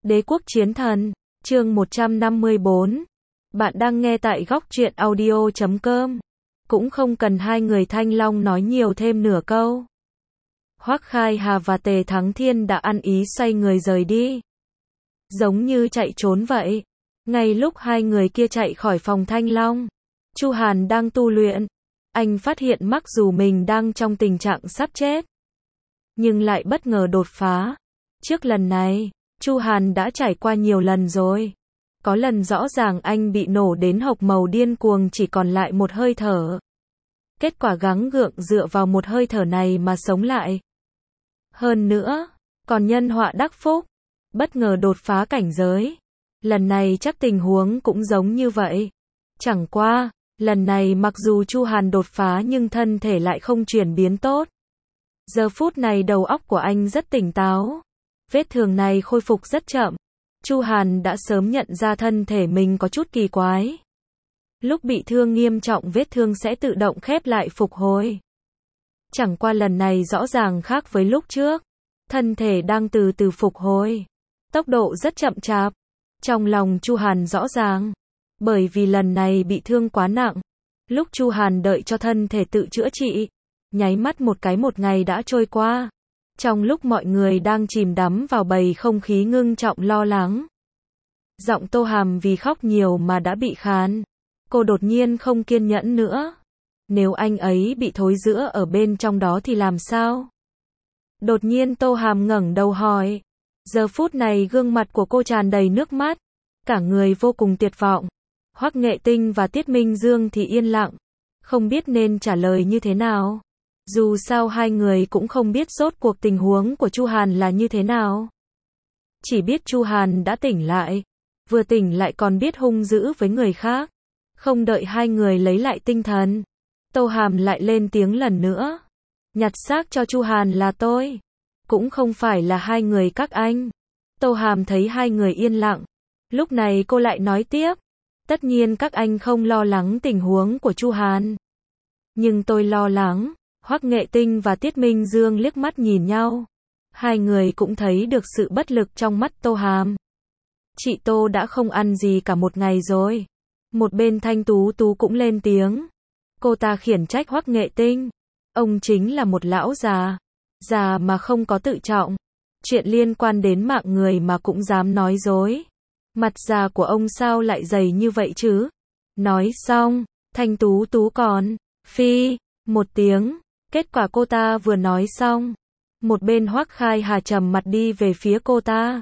Đế quốc chiến thần, chương 154. Bạn đang nghe tại góc truyện audio.com. Cũng không cần hai người Thanh Long nói nhiều thêm nửa câu. Hoắc Khai Hà và Tề Thắng Thiên đã ăn ý xoay người rời đi. Giống như chạy trốn vậy. Ngay lúc hai người kia chạy khỏi phòng Thanh Long, Chu Hàn đang tu luyện. Anh phát hiện mặc dù mình đang trong tình trạng sắp chết, nhưng lại bất ngờ đột phá. Trước lần này, Chu Hàn đã trải qua nhiều lần rồi. Có lần rõ ràng anh bị nổ đến hộc màu điên cuồng chỉ còn lại một hơi thở. Kết quả gắng gượng dựa vào một hơi thở này mà sống lại. Hơn nữa, còn nhân họa đắc phúc, bất ngờ đột phá cảnh giới. Lần này chắc tình huống cũng giống như vậy. Chẳng qua, lần này mặc dù Chu Hàn đột phá nhưng thân thể lại không chuyển biến tốt. Giờ phút này đầu óc của anh rất tỉnh táo. Vết thương này khôi phục rất chậm. Chu Hàn đã sớm nhận ra thân thể mình có chút kỳ quái. Lúc bị thương nghiêm trọng vết thương sẽ tự động khép lại phục hồi. Chẳng qua lần này rõ ràng khác với lúc trước. Thân thể đang từ từ phục hồi. Tốc độ rất chậm chạp. Trong lòng Chu Hàn rõ ràng. Bởi vì lần này bị thương quá nặng. Lúc Chu Hàn đợi cho thân thể tự chữa trị, nháy mắt một cái một ngày đã trôi qua. Trong lúc mọi người đang chìm đắm vào bầu không khí ngưng trọng lo lắng, giọng Tô Hàm vì khóc nhiều mà đã bị khàn. Cô đột nhiên không kiên nhẫn nữa. Nếu anh ấy bị thối rữa ở bên trong đó thì làm sao? Đột nhiên Tô Hàm ngẩng đầu hỏi. Giờ phút này gương mặt của cô tràn đầy nước mắt, cả người vô cùng tuyệt vọng. Hoắc Nghệ Tinh và Tiết Minh Dương thì yên lặng, không biết nên trả lời như thế nào. Dù sao hai người cũng không biết rốt cuộc tình huống của Chu Hàn là như thế nào. Chỉ biết Chu Hàn đã tỉnh lại, vừa tỉnh lại còn biết hung dữ với người khác. Không đợi hai người lấy lại tinh thần, Tô Hàm lại lên tiếng lần nữa. Nhặt xác cho Chu Hàn là tôi, cũng không phải là hai người các anh. Tô Hàm thấy hai người yên lặng, lúc này cô lại nói tiếp. Tất nhiên các anh không lo lắng tình huống của Chu Hàn, nhưng tôi lo lắng. Hoắc Nghệ Tinh và Tiết Minh Dương liếc mắt nhìn nhau. Hai người cũng thấy được sự bất lực trong mắt Tô Hàm. Chị Tô đã không ăn gì cả một ngày rồi. Một bên Thanh Tú Tú cũng lên tiếng. Cô ta khiển trách Hoắc Nghệ Tinh. Ông chính là một lão già. Già mà không có tự trọng. Chuyện liên quan đến mạng người mà cũng dám nói dối. Mặt già của ông sao lại dày như vậy chứ? Nói xong, Thanh Tú Tú còn phi một tiếng. Kết quả cô ta vừa nói xong, một bên Hoắc Khai Hà trầm mặt đi về phía cô ta.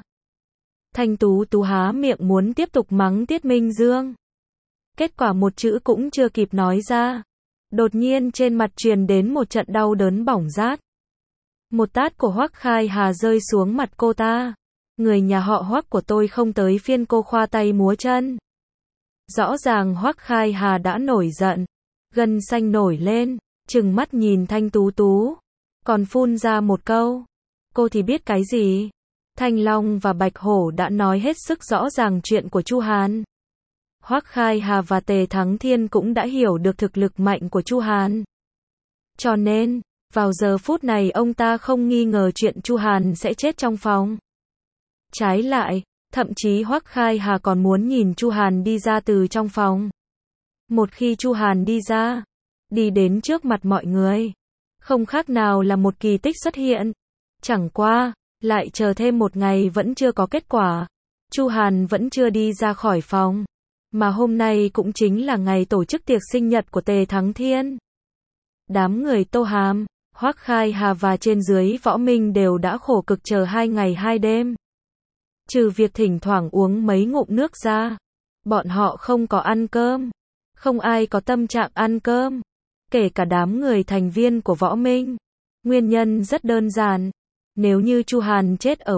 Thanh Tú Tú há miệng muốn tiếp tục mắng Tiết Minh Dương. Kết quả một chữ cũng chưa kịp nói ra. Đột nhiên trên mặt truyền đến một trận đau đớn bỏng rát. Một tát của Hoắc Khai Hà rơi xuống mặt cô ta. Người nhà họ Hoắc của tôi không tới phiên cô khoa tay múa chân. Rõ ràng Hoắc Khai Hà đã nổi giận, gân xanh nổi lên, trừng mắt nhìn Thanh Tú Tú, còn phun ra một câu. Cô thì biết cái gì? Thanh Long và Bạch Hổ đã nói hết sức rõ ràng chuyện của Chu Hàn. Hoắc Khai Hà và Tề Thắng Thiên cũng đã hiểu được thực lực mạnh của Chu Hàn. Cho nên, vào giờ phút này ông ta không nghi ngờ chuyện Chu Hàn sẽ chết trong phòng. Trái lại, thậm chí Hoắc Khai Hà còn muốn nhìn Chu Hàn đi ra từ trong phòng. Một khi Chu Hàn đi ra, đi đến trước mặt mọi người, không khác nào là một kỳ tích xuất hiện. Chẳng qua, lại chờ thêm một ngày vẫn chưa có kết quả. Chu Hàn vẫn chưa đi ra khỏi phòng. Mà hôm nay cũng chính là ngày tổ chức tiệc sinh nhật của Tề Thắng Thiên. Đám người Tô Hàm, Hoắc Khai Hà và trên dưới Võ Minh đều đã khổ cực chờ 2 ngày 2 đêm. Trừ việc thỉnh thoảng uống mấy ngụm nước ra, bọn họ không có ăn cơm. Không ai có tâm trạng ăn cơm, kể cả đám người thành viên của Võ Minh. Nguyên nhân rất đơn giản. Nếu như Chu Hàn chết ở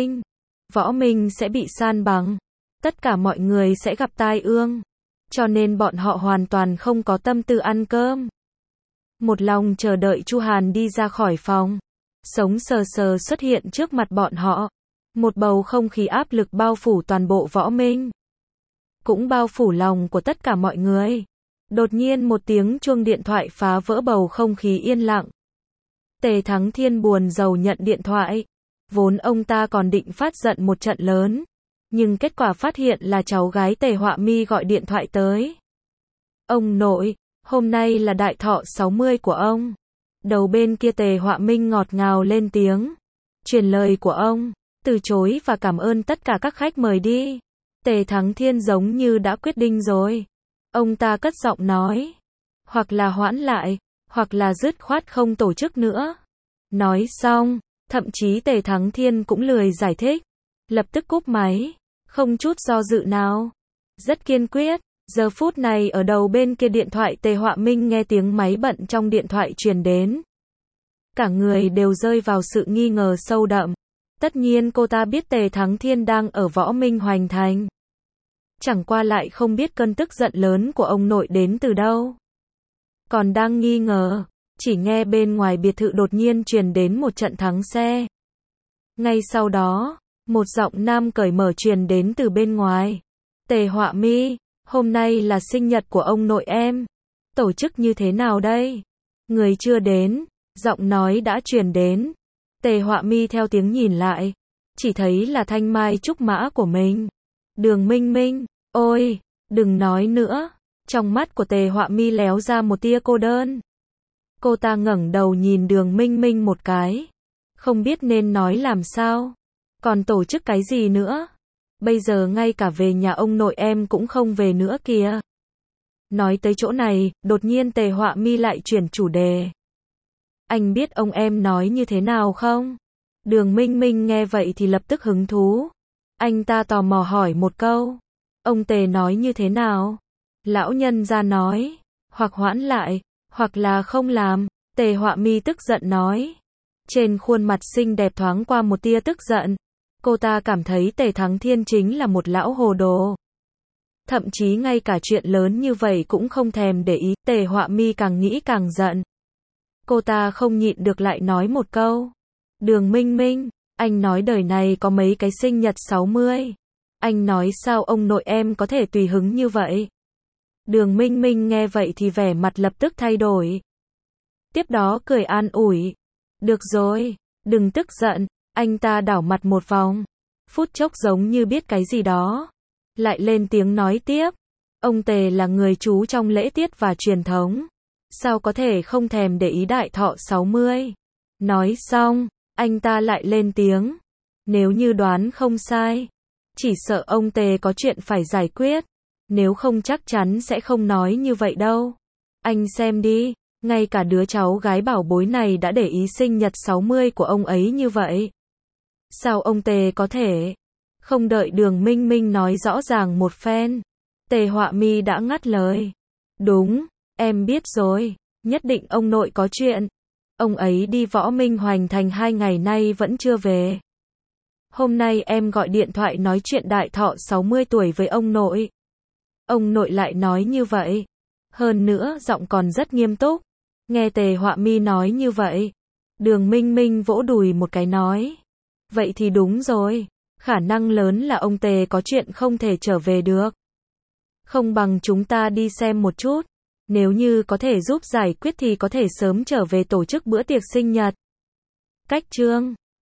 Võ Minh sẽ bị san bằng. Tất cả mọi người sẽ gặp tai ương. Cho nên bọn họ hoàn toàn không có tâm tư ăn cơm. Một lòng chờ đợi Chu Hàn đi ra khỏi phòng. Sống sờ sờ xuất hiện trước mặt bọn họ. Một bầu không khí áp lực bao phủ toàn bộ Võ Minh. Cũng bao phủ lòng của tất cả mọi người. Đột nhiên một tiếng chuông điện thoại phá vỡ bầu không khí yên lặng. Tề Thắng Thiên buồn rầu nhận điện thoại. Vốn ông ta còn định phát giận một trận lớn, Nhưng kết quả phát hiện là cháu gái Tề Họa Mi gọi điện thoại tới. Ông nội, hôm nay là đại thọ 60 của ông. Đầu bên kia Tề Họa Minh ngọt ngào lên tiếng. Truyền lời của ông, từ chối và cảm ơn tất cả các khách mời đi. Tề Thắng Thiên giống như đã quyết định rồi. Ông ta cất giọng nói. Hoặc là hoãn lại, hoặc là dứt khoát không tổ chức nữa. Nói xong, thậm chí Tề Thắng Thiên cũng lười giải thích. Lập tức cúp máy, không chút do dự nào. Rất kiên quyết. Giờ phút này ở đầu bên kia điện thoại Tề Họa Minh nghe tiếng máy bận trong điện thoại truyền đến. Cả người đều rơi vào sự nghi ngờ sâu đậm. Tất nhiên cô ta biết Tề Thắng Thiên đang ở Võ Minh Hoành Thành. Chẳng qua lại không biết cơn tức giận lớn của ông nội đến từ đâu. Còn đang nghi ngờ, chỉ nghe bên ngoài biệt thự đột nhiên truyền đến một trận thắng xe. Ngay sau đó, một giọng nam cởi mở truyền đến từ bên ngoài. Tề Họa Mi, hôm nay là sinh nhật của ông nội em. Tổ chức như thế nào đây? Người chưa đến, giọng nói đã truyền đến. Tề Họa Mi theo tiếng nhìn lại, chỉ thấy là thanh mai trúc mã của mình. Đường Minh Minh, ôi, đừng nói nữa. Trong mắt của Tề Họa Mi léo ra một tia cô đơn. Cô ta ngẩng đầu nhìn Đường Minh Minh một cái. Không biết nên nói làm sao. Còn tổ chức cái gì nữa? Bây giờ ngay cả về nhà ông nội em cũng không về nữa kìa. Nói tới chỗ này, đột nhiên Tề Họa Mi lại chuyển chủ đề. Anh biết ông em nói như thế nào không? Đường Minh Minh nghe vậy thì lập tức hứng thú. Anh ta tò mò hỏi một câu. Ông Tề nói như thế nào? Lão nhân ra nói, hoặc hoãn lại, hoặc là không làm. Tề Họa Mi tức giận nói. Trên khuôn mặt xinh đẹp thoáng qua một tia tức giận. Cô ta cảm thấy Tề Thắng Thiên chính là một lão hồ đồ. Thậm chí ngay cả chuyện lớn như vậy cũng không thèm để ý. Tề Họa Mi càng nghĩ càng giận. Cô ta không nhịn được lại nói một câu. Đường Minh Minh, anh nói đời này có mấy cái sinh nhật 60. Anh nói sao ông nội em có thể tùy hứng như vậy? Đường Minh Minh nghe vậy thì vẻ mặt lập tức thay đổi. Tiếp đó cười an ủi. Được rồi, đừng tức giận. Anh ta đảo mặt một vòng. Phút chốc giống như biết cái gì đó. Lại lên tiếng nói tiếp. Ông Tề là người chú trong lễ tiết và truyền thống. Sao có thể không thèm để ý đại thọ 60? Nói xong, anh ta lại lên tiếng. Nếu như đoán không sai, chỉ sợ ông Tề có chuyện phải giải quyết. Nếu không chắc chắn sẽ không nói như vậy đâu. Anh xem đi, ngay cả đứa cháu gái bảo bối này đã để ý sinh nhật 60 của ông ấy như vậy. Sao ông Tề có thể? Không đợi Đường Minh Minh nói rõ ràng một phen, Tề Họa Mi đã ngắt lời. Đúng, em biết rồi, nhất định ông nội có chuyện. Ông ấy đi Võ Minh Hoành Thành 2 ngày nay vẫn chưa về. Hôm nay em gọi điện thoại nói chuyện đại thọ 60 tuổi với ông nội. Ông nội lại nói như vậy. Hơn nữa giọng còn rất nghiêm túc. Nghe Tề Họa Mi nói như vậy, Đường Minh Minh vỗ đùi một cái nói. Vậy thì đúng rồi, khả năng lớn là ông Tề có chuyện không thể trở về được. Không bằng chúng ta đi xem một chút. Nếu như có thể giúp giải quyết thì có thể sớm trở về tổ chức bữa tiệc sinh nhật. Cách chương